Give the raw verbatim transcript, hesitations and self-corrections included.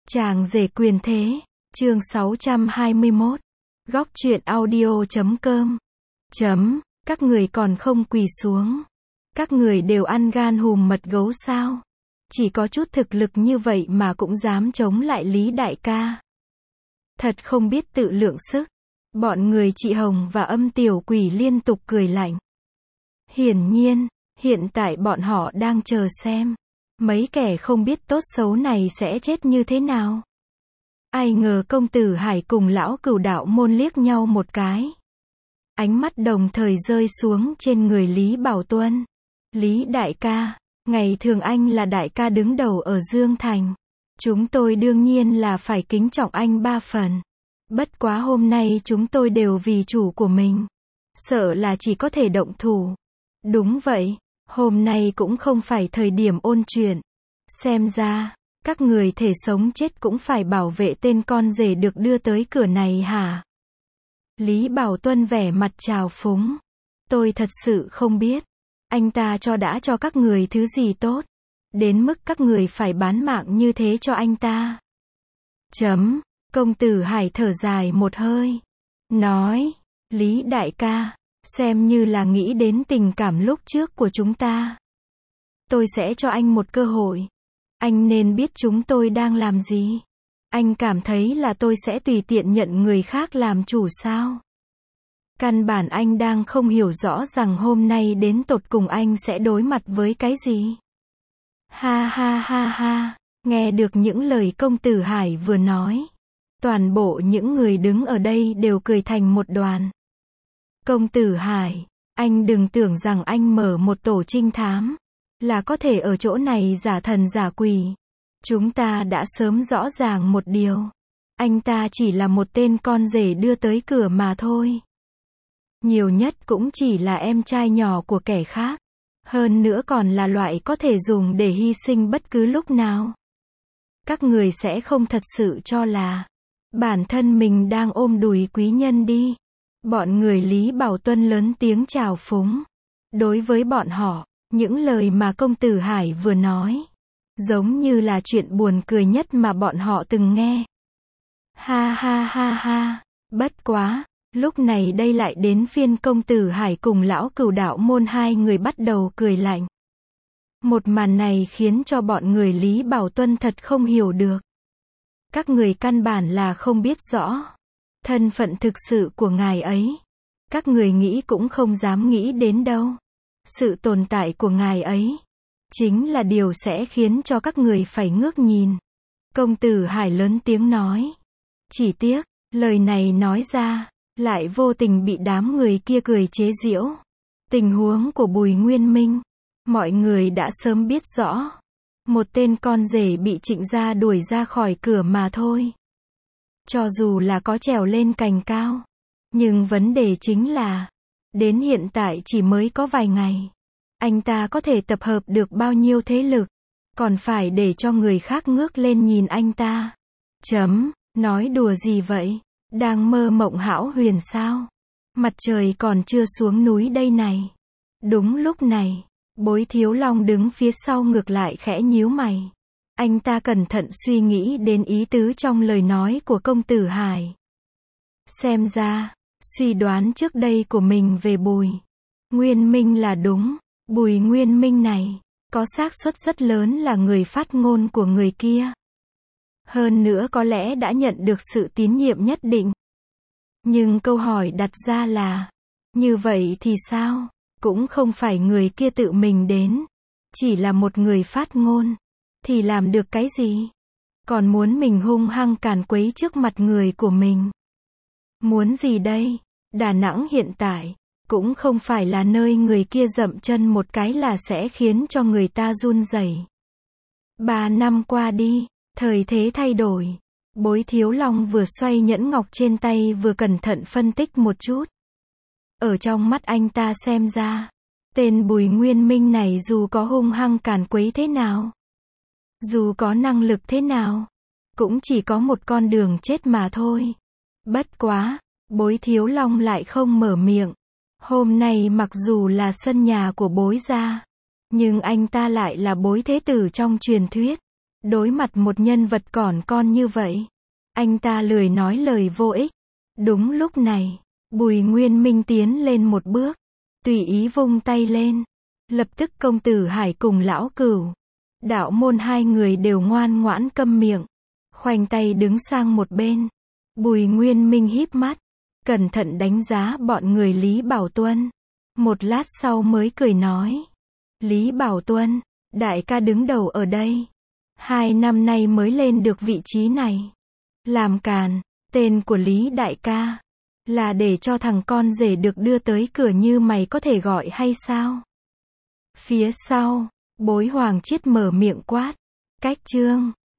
Chàng rể quyền thế, chương sáu trăm hai mươi mốt. Góc truyện audio chấm com. Chấm, các người còn không quỳ xuống. Các người đều ăn gan hùm mật gấu sao? Chỉ có chút thực lực như vậy mà cũng dám chống lại Lý đại ca. Thật không biết tự lượng sức. Bọn người chị Hồng và Âm Tiểu Quỷ liên tục cười lạnh. Hiển nhiên, hiện tại bọn họ đang chờ xem. Mấy kẻ không biết tốt xấu này sẽ chết như thế nào. Ai ngờ công tử Hải cùng lão Cửu Đạo Môn liếc nhau một cái. Ánh mắt đồng thời rơi xuống trên người Lý Bảo Tuân. Lý đại ca, ngày thường anh là đại ca đứng đầu ở Dương Thành. Chúng tôi đương nhiên là phải kính trọng anh ba phần. Bất quá hôm nay chúng tôi đều vì chủ của mình. Sợ là chỉ có thể động thủ. Đúng vậy, hôm nay cũng không phải thời điểm ôn chuyện. Xem ra, các người thể sống chết cũng phải bảo vệ tên con rể được đưa tới cửa này hả? Lý Bảo Tuân vẻ mặt trào phúng. Tôi thật sự không biết. Anh ta cho đã cho các người thứ gì tốt. Đến mức các người phải bán mạng như thế cho anh ta. Chấm, công tử Hải thở dài một hơi. Nói, Lý đại ca, xem như là nghĩ đến tình cảm lúc trước của chúng ta. Tôi sẽ cho anh một cơ hội. Anh nên biết chúng tôi đang làm gì. Anh cảm thấy là tôi sẽ tùy tiện nhận người khác làm chủ sao? Căn bản anh đang không hiểu rõ rằng hôm nay đến tột cùng anh sẽ đối mặt với cái gì. Ha ha ha ha, nghe được những lời công tử Hải vừa nói. Toàn bộ những người đứng ở đây đều cười thành một đoàn. Công tử Hải, anh đừng tưởng rằng anh mở một tổ trinh thám là có thể ở chỗ này giả thần giả quỷ. Chúng ta đã sớm rõ ràng một điều. Anh ta chỉ là một tên con rể đưa tới cửa mà thôi. Nhiều nhất cũng chỉ là em trai nhỏ của kẻ khác. Hơn nữa còn là loại có thể dùng để hy sinh bất cứ lúc nào. Các người sẽ không thật sự cho là bản thân mình đang ôm đùi quý nhân đi. Bọn người Lý Bảo Tuân lớn tiếng chào phúng. Đối với bọn họ, những lời mà công tử Hải vừa nói, giống như là chuyện buồn cười nhất mà bọn họ từng nghe. Ha ha ha ha, bất quá, lúc này đây lại đến phiên công tử Hải cùng lão Cửu Đạo Môn hai người bắt đầu cười lạnh. Một màn này khiến cho bọn người Lý Bảo Tuân thật không hiểu được. Các người căn bản là không biết rõ thân phận thực sự của ngài ấy. Các người nghĩ cũng không dám nghĩ đến đâu. Sự tồn tại của ngài ấy chính là điều sẽ khiến cho các người phải ngước nhìn. Công tử Hải lớn tiếng nói. Chỉ tiếc, lời này nói ra, lại vô tình bị đám người kia cười chế giễu. Tình huống của Bùi Nguyên Minh, mọi người đã sớm biết rõ. Một tên con rể bị Trịnh gia đuổi ra khỏi cửa mà thôi. Cho dù là có trèo lên cành cao, nhưng vấn đề chính là, đến hiện tại chỉ mới có vài ngày. Anh ta có thể tập hợp được bao nhiêu thế lực, còn phải để cho người khác ngước lên nhìn anh ta. Chấm, nói đùa gì vậy? Đang mơ mộng hão huyền sao? Mặt trời còn chưa xuống núi đây này. Đúng lúc này, Bối Thiếu Long đứng phía sau ngược lại khẽ nhíu mày. Anh ta cẩn thận suy nghĩ đến ý tứ trong lời nói của công tử Hải. Xem ra, suy đoán trước đây của mình về Bùi Nguyên Minh là đúng. Bùi Nguyên Minh này, có xác suất rất lớn là người phát ngôn của người kia. Hơn nữa có lẽ đã nhận được sự tín nhiệm nhất định. Nhưng câu hỏi đặt ra là, như vậy thì sao? Cũng không phải người kia tự mình đến. Chỉ là một người phát ngôn. Thì làm được cái gì? Còn muốn mình hung hăng càn quấy trước mặt người của mình. Muốn gì đây? Đà Nẵng hiện tại cũng không phải là nơi người kia dậm chân một cái là sẽ khiến cho người ta run rẩy. Ba năm qua đi, thời thế thay đổi. Bối Thiếu Long vừa xoay nhẫn ngọc trên tay vừa cẩn thận phân tích một chút. Ở trong mắt anh ta xem ra, tên Bùi Nguyên Minh này dù có hung hăng càn quấy thế nào, dù có năng lực thế nào, cũng chỉ có một con đường chết mà thôi. Bất quá, Bối Thiếu Long lại không mở miệng. Hôm nay mặc dù là sân nhà của Bối gia, nhưng anh ta lại là Bối thế tử trong truyền thuyết. Đối mặt một nhân vật còn con như vậy, anh ta lười nói lời vô ích. Đúng lúc này, Bùi Nguyên Minh tiến lên một bước, tùy ý vung tay lên. Lập tức công tử Hải cùng lão Cửu, Đạo Môn hai người đều ngoan ngoãn câm miệng, khoanh tay đứng sang một bên. Bùi Nguyên Minh híp mắt, cẩn thận đánh giá bọn người Lý Bảo Tuân. Một lát sau mới cười nói. Lý Bảo Tuân, đại ca đứng đầu ở đây. Hai năm nay mới lên được vị trí này. Làm càn, tên của Lý đại ca là để cho thằng con rể được đưa tới cửa như mày có thể gọi hay sao? Phía sau, Bối Hoàng Chiết mở miệng quát. Cách chương